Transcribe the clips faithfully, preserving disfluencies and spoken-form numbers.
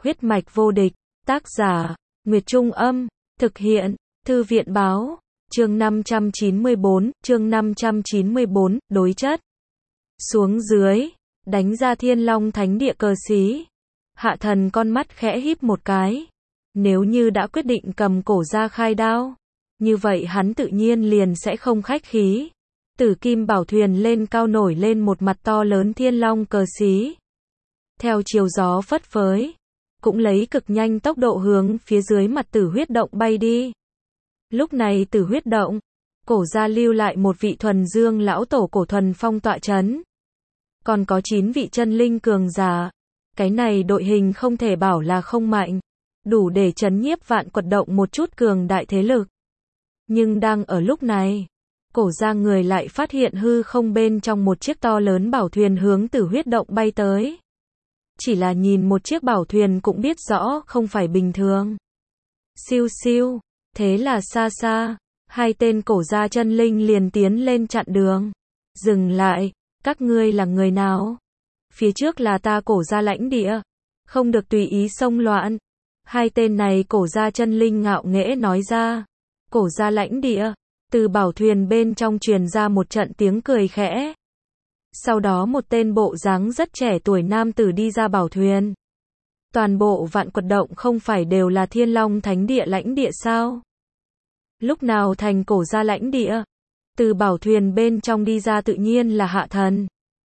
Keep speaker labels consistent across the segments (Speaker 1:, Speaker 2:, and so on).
Speaker 1: Huyết mạch vô địch, tác giả, Nguyệt Trung Âm, thực hiện, Thư viện Báo, chương năm trăm chín mươi bốn, chương năm trăm chín mươi bốn, đối chất. Xuống dưới, đánh ra Thiên Long Thánh Địa cờ xí. Hạ thần con mắt khẽ híp một cái. Nếu như đã quyết định cầm cổ ra khai đao, như vậy hắn tự nhiên liền sẽ không khách khí. Tử kim bảo thuyền lên cao nổi lên một mặt to lớn Thiên Long cờ xí. Theo chiều gió phất phới, cũng lấy cực nhanh tốc độ hướng phía dưới mặt Tử Huyết Động bay đi. Lúc này Tử Huyết Động, cổ gia lưu lại một vị thuần dương lão tổ cổ thuần phong tọa chấn. Còn có chín vị chân linh cường giả. Cái này đội hình không thể bảo là không mạnh, đủ để chấn nhiếp Vạn Quật Động một chút cường đại thế lực. Nhưng đang ở lúc này, cổ gia người lại phát hiện hư không bên trong một chiếc to lớn bảo thuyền hướng Tử Huyết Động bay tới. Chỉ là nhìn một chiếc bảo thuyền cũng biết rõ không phải bình thường. Siêu siêu, thế là xa xa, hai tên cổ gia chân linh liền tiến lên chặn đường. Dừng lại, các ngươi là người nào? Phía trước là ta cổ gia lãnh địa, không được tùy ý xông loạn. Hai tên này cổ gia chân linh ngạo nghễ nói ra. Cổ gia lãnh địa, từ bảo thuyền bên trong truyền ra một trận tiếng cười khẽ. Sau đó một tên bộ dáng rất trẻ tuổi nam tử đi ra bảo thuyền. Toàn bộ Vạn Quật Động không phải đều là Thiên Long Thánh Địa lãnh địa sao? Lúc nào thành cổ gia lãnh địa? Từ bảo thuyền bên trong đi ra tự nhiên là Hạ Thần.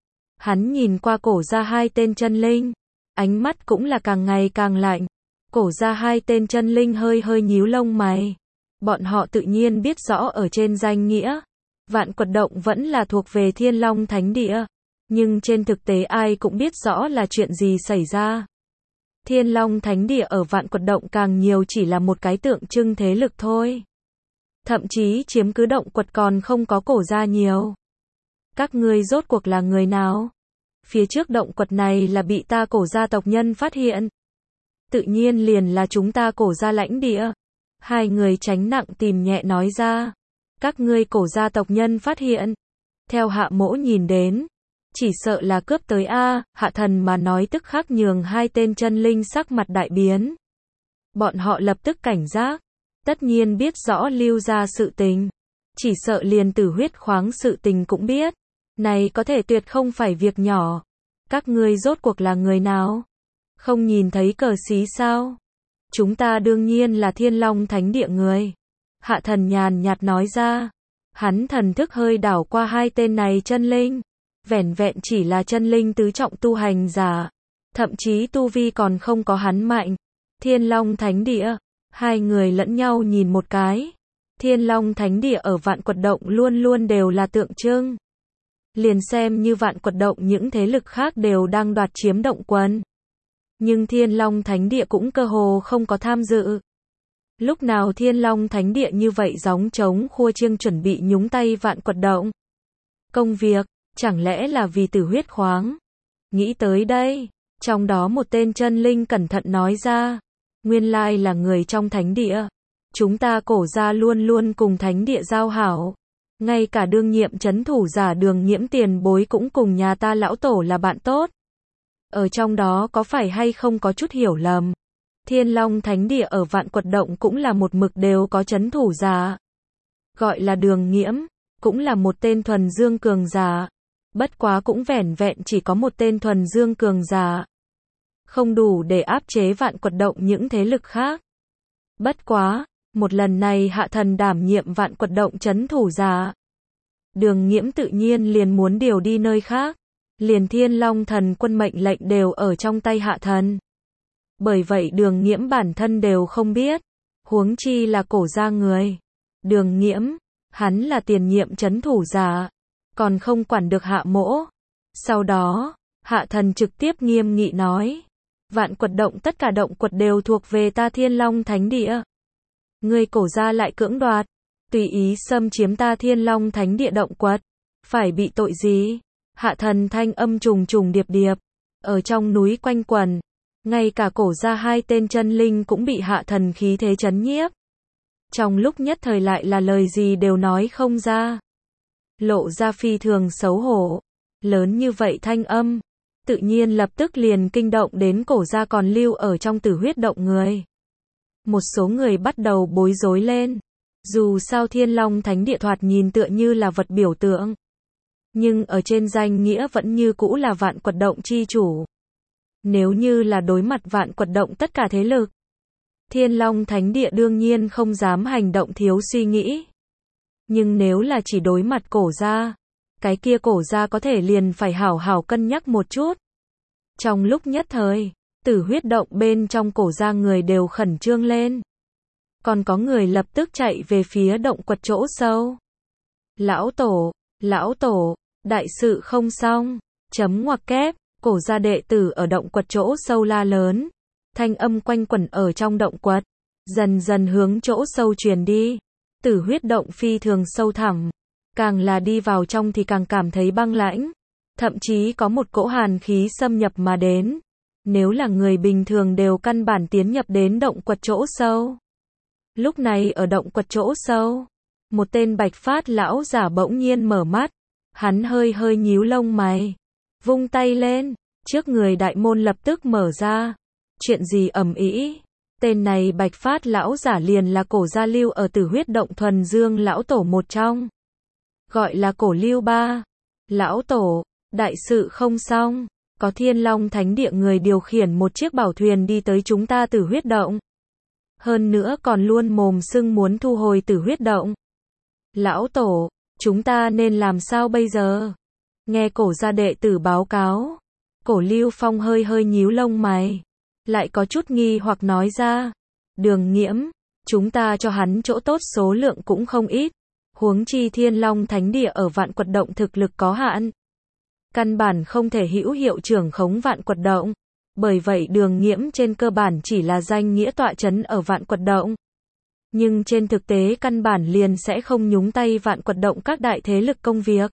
Speaker 1: Hắn nhìn qua cổ gia hai tên chân linh, ánh mắt cũng là càng ngày càng lạnh. Cổ gia hai tên chân linh hơi hơi nhíu lông mày. Bọn họ tự nhiên biết rõ ở trên danh nghĩa, Vạn Quật Động vẫn là thuộc về Thiên Long Thánh Địa. Nhưng trên thực tế ai cũng biết rõ là chuyện gì xảy ra. Thiên Long Thánh Địa ở Vạn Quật Động càng nhiều chỉ là một cái tượng trưng thế lực thôi. Thậm chí chiếm cứ động quật còn không có cổ gia nhiều. Các ngươi rốt cuộc là người nào? Phía trước động quật này là bị ta cổ gia tộc nhân phát hiện. Tự nhiên liền là chúng ta cổ gia lãnh địa. Hai người tránh nặng tìm nhẹ nói ra. Các ngươi cổ gia tộc nhân phát hiện. Theo Hạ Mỗ nhìn đến, chỉ sợ là cướp tới a. Hạ Thần mà nói tức khắc nhường hai tên chân linh sắc mặt đại biến. Bọn họ lập tức cảnh giác. Tất nhiên biết rõ lưu ra sự tình. Chỉ sợ liền Tử Huyết khoáng sự tình cũng biết. Này có thể tuyệt không phải việc nhỏ. Các ngươi rốt cuộc là người nào? Không nhìn thấy cờ xí sao? Chúng ta đương nhiên là Thiên Long Thánh Địa người. Hạ Thần nhàn nhạt nói ra. Hắn thần thức hơi đảo qua hai tên này chân linh. Vẻn vẹn chỉ là chân linh tứ trọng tu hành giả. Thậm chí tu vi còn không có hắn mạnh. Thiên Long Thánh Địa. Hai người lẫn nhau nhìn một cái. Thiên Long Thánh Địa ở Vạn Quật Động luôn luôn đều là tượng trưng. Liền xem như Vạn Quật Động những thế lực khác đều đang đoạt chiếm động quần. Nhưng Thiên Long Thánh Địa cũng cơ hồ không có tham dự. Lúc nào Thiên Long Thánh Địa như vậy gióng trống khua chiêng chuẩn bị nhúng tay Vạn Quật Động? Công việc, chẳng lẽ là vì Tử Huyết khoáng? Nghĩ tới đây, trong đó một tên chân linh cẩn thận nói ra. Nguyên lai là người trong Thánh Địa. Chúng ta cổ gia luôn luôn cùng Thánh Địa giao hảo. Ngay cả đương nhiệm chấn thủ giả Đường Nhiễm tiền bối cũng cùng nhà ta lão tổ là bạn tốt. Ở trong đó có phải hay không có chút hiểu lầm? Thiên Long Thánh Địa ở Vạn Quật Động cũng là một mực đều có chấn thủ giả. Gọi là Đường Nhiễm, cũng là một tên thuần dương cường giả. Bất quá cũng vẻn vẹn chỉ có một tên thuần dương cường giả. Không đủ để áp chế Vạn Quật Động những thế lực khác. Bất quá, một lần này Hạ Thần đảm nhiệm Vạn Quật Động chấn thủ giả. Đường Nhiễm tự nhiên liền muốn điều đi nơi khác. Liền Thiên Long Thần Quân mệnh lệnh đều ở trong tay Hạ Thần. Bởi vậy Đường Nhiễm bản thân đều không biết. Huống chi là cổ gia người. Đường Nhiễm, hắn là tiền nhiệm chấn thủ giả. Còn không quản được Hạ Mỗ. Sau đó, Hạ Thần trực tiếp nghiêm nghị nói. Vạn Quật Động tất cả động quật đều thuộc về ta Thiên Long Thánh Địa. Ngươi cổ gia lại cưỡng đoạt, tùy ý xâm chiếm ta Thiên Long Thánh Địa động quật, phải bị tội gì? Hạ Thần thanh âm trùng trùng điệp điệp, ở trong núi quanh quẩn, ngay cả cổ gia hai tên chân linh cũng bị Hạ Thần khí thế chấn nhiếp. Trong lúc nhất thời lại là lời gì đều nói không ra. Lộ ra phi thường xấu hổ, lớn như vậy thanh âm, tự nhiên lập tức liền kinh động đến cổ gia còn lưu ở trong tử huyết động người. Một số người bắt đầu bối rối lên. Dù sao Thiên Long Thánh Địa thoạt nhìn tựa như là vật biểu tượng, nhưng ở trên danh nghĩa vẫn như cũ là vạn quật động chi chủ. Nếu như là đối mặt vạn quật động tất cả thế lực, Thiên Long Thánh Địa đương nhiên không dám hành động thiếu suy nghĩ. Nhưng nếu là chỉ đối mặt cổ gia, cái kia cổ gia có thể liền phải hảo hảo cân nhắc một chút. Trong lúc nhất thời, tử huyết động bên trong cổ gia người đều khẩn trương lên. Còn có người lập tức chạy về phía động quật chỗ sâu. Lão tổ, lão tổ, đại sự không xong, chấm ngoặc kép, cổ gia đệ tử ở động quật chỗ sâu la lớn. Thanh âm quanh quẩn ở trong động quật, dần dần hướng chỗ sâu truyền đi. Tử huyết động phi thường sâu thẳm, càng là đi vào trong thì càng cảm thấy băng lãnh, thậm chí có một cỗ hàn khí xâm nhập mà đến. Nếu là người bình thường đều căn bản tiến nhập đến động quật chỗ sâu. Lúc này ở động quật chỗ sâu, một tên bạch phát lão giả bỗng nhiên mở mắt, hắn hơi hơi nhíu lông mày, vung tay lên, trước người đại môn lập tức mở ra. Chuyện gì ầm ĩ? Tên này bạch phát lão giả liền là cổ gia lưu ở tử huyết động thuần dương lão tổ một trong. Gọi là cổ lưu ba. Lão tổ, đại sự không xong, có Thiên Long Thánh Địa người điều khiển một chiếc bảo thuyền đi tới chúng ta tử huyết động. Hơn nữa còn luôn mồm xưng muốn thu hồi tử huyết động. Lão tổ, chúng ta nên làm sao bây giờ? Nghe cổ gia đệ tử báo cáo, cổ Lưu Phong hơi hơi nhíu lông mày, lại có chút nghi hoặc nói ra. Đường Nghiễm, chúng ta cho hắn chỗ tốt số lượng cũng không ít. Huống chi Thiên Long Thánh Địa ở vạn quật động thực lực có hạn. Căn bản không thể hữu hiệu trưởng khống vạn quật động. Bởi vậy Đường Nghiễm trên cơ bản chỉ là danh nghĩa tọa chấn ở vạn quật động. Nhưng trên thực tế căn bản liền sẽ không nhúng tay vạn quật động các đại thế lực công việc.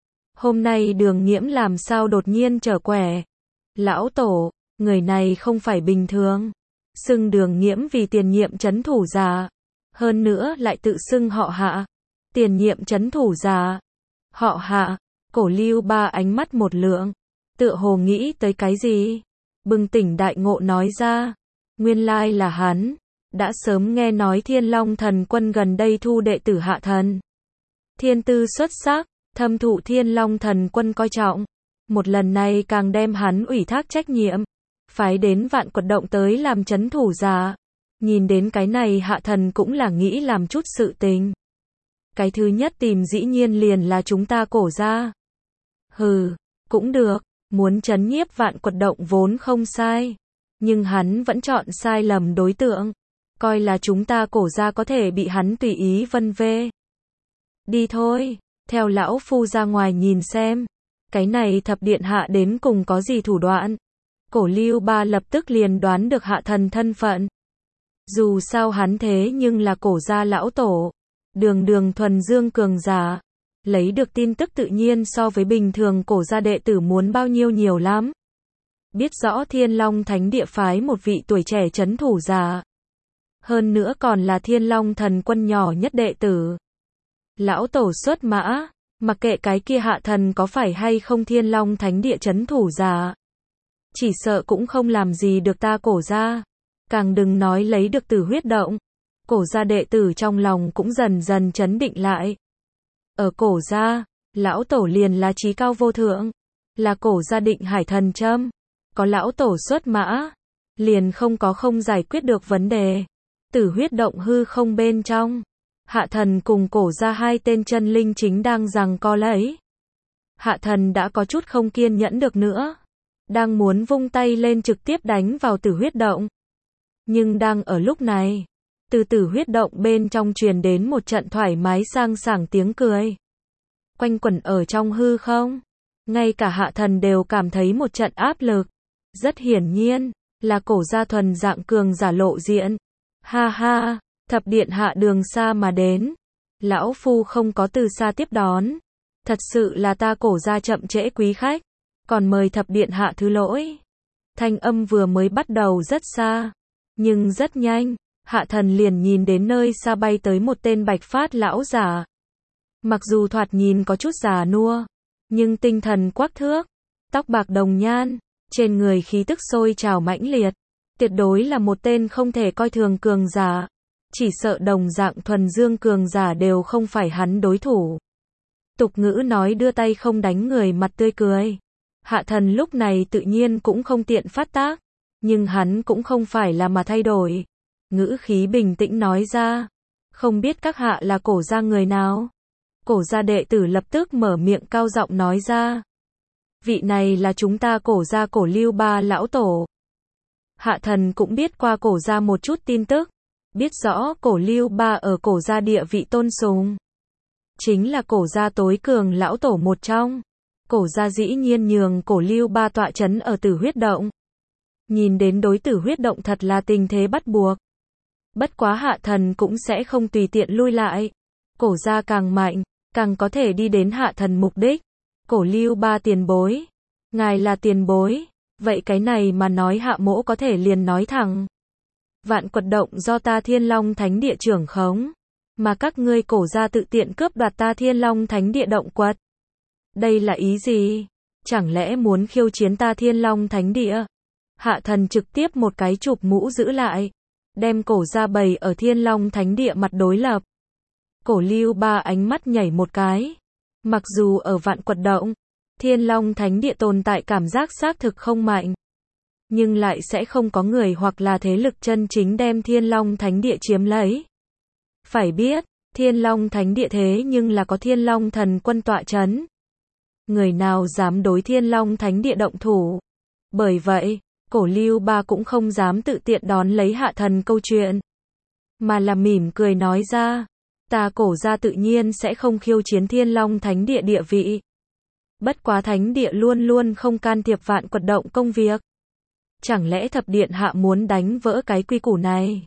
Speaker 1: Hôm nay Đường Nghiễm làm sao đột nhiên trở quẻ? Lão tổ, người này không phải bình thường. Xưng Đường Nghiễm vì tiền nhiệm trấn thủ giả. Hơn nữa lại tự xưng họ Hạ. Tiền nhiệm trấn thủ giả. Họ Hạ. Cổ Lưu ba ánh mắt một lượng. Tựa hồ nghĩ tới cái gì? Bừng tỉnh đại ngộ nói ra. Nguyên lai là hắn. Đã sớm nghe nói Thiên Long Thần Quân gần đây thu đệ tử Hạ Thần. Thiên tư xuất sắc, thâm thụ Thiên Long Thần Quân coi trọng. Một lần này càng đem hắn ủy thác trách nhiệm. Phái đến vạn quật động tới làm trấn thủ giả. Nhìn đến cái này Hạ Thần cũng là nghĩ làm chút sự tình. Cái thứ nhất tìm dĩ nhiên liền là chúng ta cổ gia. Hừ, cũng được, muốn trấn nhiếp vạn quật động vốn không sai. Nhưng hắn vẫn chọn sai lầm đối tượng. Coi là chúng ta cổ gia có thể bị hắn tùy ý vân vê. Đi thôi, theo lão phu ra ngoài nhìn xem. Cái này thập điện hạ đến cùng có gì thủ đoạn. Cổ Lưu ba lập tức liền đoán được Hạ Thần thân phận. Dù sao hắn thế nhưng là cổ gia lão tổ. Đường đường thuần dương cường giả. Lấy được tin tức tự nhiên so với bình thường cổ gia đệ tử muốn bao nhiêu nhiều lắm. Biết rõ Thiên Long Thánh Địa phái một vị tuổi trẻ trấn thủ giả. Hơn nữa còn là Thiên Long Thần Quân nhỏ nhất đệ tử. Lão tổ xuất mã, mặc kệ cái kia Hạ Thần có phải hay không Thiên Long Thánh Địa trấn thủ giả. Chỉ sợ cũng không làm gì được ta cổ gia. Càng đừng nói lấy được tử huyết động. Cổ gia đệ tử trong lòng cũng dần dần chấn định lại. Ở cổ gia, lão tổ liền là trí cao vô thượng. Là cổ gia định hải thần châm. Có lão tổ xuất mã. Liền không có không giải quyết được vấn đề. Tử huyết động hư không bên trong. Hạ Thần cùng cổ gia hai tên chân linh chính đang giằng co lấy. Hạ Thần đã có chút không kiên nhẫn được nữa. Đang muốn vung tay lên trực tiếp đánh vào tử huyết động. Nhưng đang ở lúc này, từ tử huyết động bên trong truyền đến một trận thoải mái sang sảng tiếng cười. Quanh quẩn ở trong hư không. Ngay cả Hạ Thần đều cảm thấy một trận áp lực. Rất hiển nhiên, là cổ gia thuần dạng cường giả lộ diện. Ha ha, thập điện hạ đường xa mà đến. Lão phu không có từ xa tiếp đón. Thật sự là ta cổ gia chậm trễ quý khách. Còn mời thập điện hạ thứ lỗi. Thanh âm vừa mới bắt đầu rất xa. Nhưng rất nhanh, Hạ Thần liền nhìn đến nơi xa bay tới một tên bạch phát lão giả. Mặc dù thoạt nhìn có chút già nua, nhưng tinh thần quắc thước. tóc bạc đồng nhan, trên người khí tức sôi trào mãnh liệt, tuyệt đối là một tên không thể coi thường cường giả, chỉ sợ đồng dạng thuần dương cường giả đều không phải hắn đối thủ. Tục ngữ nói đưa tay không đánh người mặt tươi cười. Hạ Thần lúc này tự nhiên cũng không tiện phát tác, nhưng hắn cũng không phải là mà thay đổi. Ngữ khí bình tĩnh nói ra, không biết các hạ là Cổ gia người nào? Cổ gia đệ tử lập tức mở miệng cao giọng nói ra. Vị này là chúng ta Cổ gia Cổ Lưu Ba lão tổ. Hạ Thần cũng biết qua Cổ gia một chút tin tức, biết rõ Cổ Lưu Ba ở Cổ gia địa vị tôn sùng, chính là Cổ gia tối cường lão tổ một trong. Cổ gia dĩ nhiên nhường Cổ Lưu Ba tọa chấn ở Tử Huyết Động. Nhìn đến đối Tử Huyết Động thật là tình thế bắt buộc. Bất quá Hạ Thần cũng sẽ không tùy tiện lui lại. Cổ gia càng mạnh, càng có thể đi đến Hạ Thần mục đích. Cổ Lưu Ba tiền bối, ngài là tiền bối, vậy cái này mà nói Hạ mỗ có thể liền nói thẳng. Vạn Quật Động do ta Thiên Long Thánh Địa trưởng khống, mà các ngươi Cổ gia tự tiện cướp đoạt ta Thiên Long Thánh Địa động quật. Đây là ý gì? Chẳng lẽ muốn khiêu chiến ta Thiên Long Thánh Địa? Hạ Thần trực tiếp một cái chụp mũ giữ lại, đem Cổ gia bày ở Thiên Long Thánh Địa mặt đối lập. Cổ Lưu Ba ánh mắt nhảy một cái. Mặc dù ở Vạn Quật Động, Thiên Long Thánh Địa tồn tại cảm giác xác thực không mạnh, nhưng lại sẽ không có người hoặc là thế lực chân chính đem Thiên Long Thánh Địa chiếm lấy. Phải biết, Thiên Long Thánh Địa thế nhưng là có Thiên Long Thần Quân tọa chấn. Người nào dám đối Thiên Long Thánh Địa động thủ? Bởi vậy, Cổ Lưu Ba cũng không dám tự tiện đón lấy Hạ Thần câu chuyện, mà là mỉm cười nói ra, ta Cổ gia tự nhiên sẽ không khiêu chiến Thiên Long Thánh Địa địa vị. Bất quá Thánh Địa luôn luôn không can thiệp Vạn Quật Động công việc. Chẳng lẽ thập điện hạ muốn đánh vỡ cái quy củ này?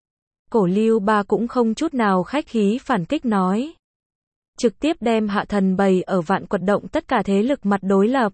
Speaker 1: Cổ Lưu Ba cũng không chút nào khách khí phản kích nói. Trực tiếp đem Hạ Thần bày ở Vạn Quật Động tất cả thế lực mặt đối lập.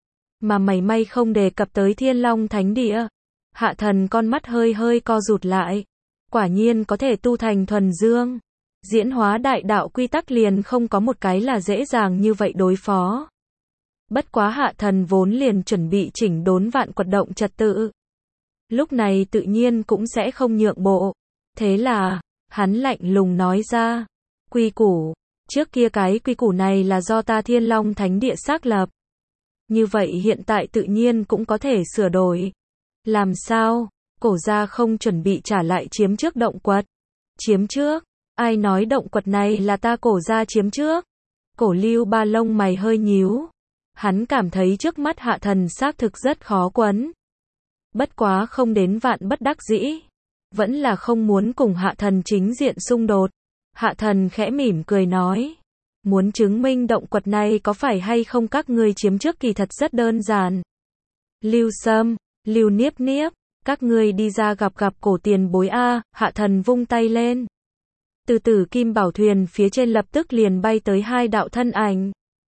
Speaker 1: Mà mảy may không đề cập tới Thiên Long Thánh Địa. Hạ Thần con mắt hơi hơi co rụt lại. Quả nhiên có thể tu thành thuần dương. Diễn hóa đại đạo quy tắc liền không có một cái là dễ dàng như vậy đối phó. Bất quá Hạ Thần vốn liền chuẩn bị chỉnh đốn Vạn Quật Động trật tự. Lúc này tự nhiên cũng sẽ không nhượng bộ. Thế là, hắn lạnh lùng nói ra, quy củ, trước kia cái quy củ này là do ta Thiên Long Thánh Địa xác lập. Như vậy hiện tại tự nhiên cũng có thể sửa đổi. Làm sao? Cổ gia không chuẩn bị trả lại chiếm trước động quật. Chiếm trước? Ai nói động quật này là ta Cổ gia chiếm trước? Cổ Lưu Ba lông mày hơi nhíu. Hắn cảm thấy trước mắt Hạ Thần xác thực rất khó quấn. Bất quá không đến vạn bất đắc dĩ. Vẫn là không muốn cùng Hạ Thần chính diện xung đột. Hạ Thần khẽ mỉm cười nói. Muốn chứng minh động quật này có phải hay không các ngươi chiếm trước kỳ thật rất đơn giản. Lưu Sâm, Lưu Niếp Niếp, các ngươi đi ra gặp gặp cổ tiền bối A. Hạ Thần vung tay lên. Từ từ kim bảo thuyền phía trên lập tức liền bay tới hai đạo thân ảnh.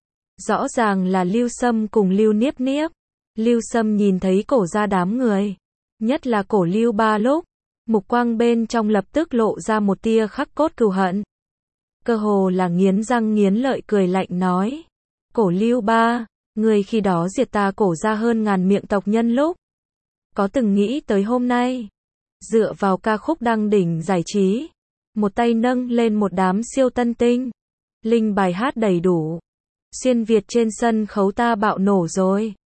Speaker 1: Rõ ràng là Lưu Sâm cùng Lưu Niếp Niếp. Lưu Sâm nhìn thấy cổ gia đám người, nhất là Cổ Lưu Ba lúc, mục quang bên trong lập tức lộ ra một tia khắc cốt cừu hận. Cơ hồ là nghiến răng nghiến lợi cười lạnh nói. Cổ Lưu Ba, người khi đó diệt ta Cổ gia hơn ngàn miệng tộc nhân lúc. Có từng nghĩ tới hôm nay, dựa vào ca khúc đăng đỉnh giải trí, một tay nâng lên một đám siêu tân tinh, linh bài hát đầy đủ. Xuyên Việt trên sân khấu ta bạo nổ rồi.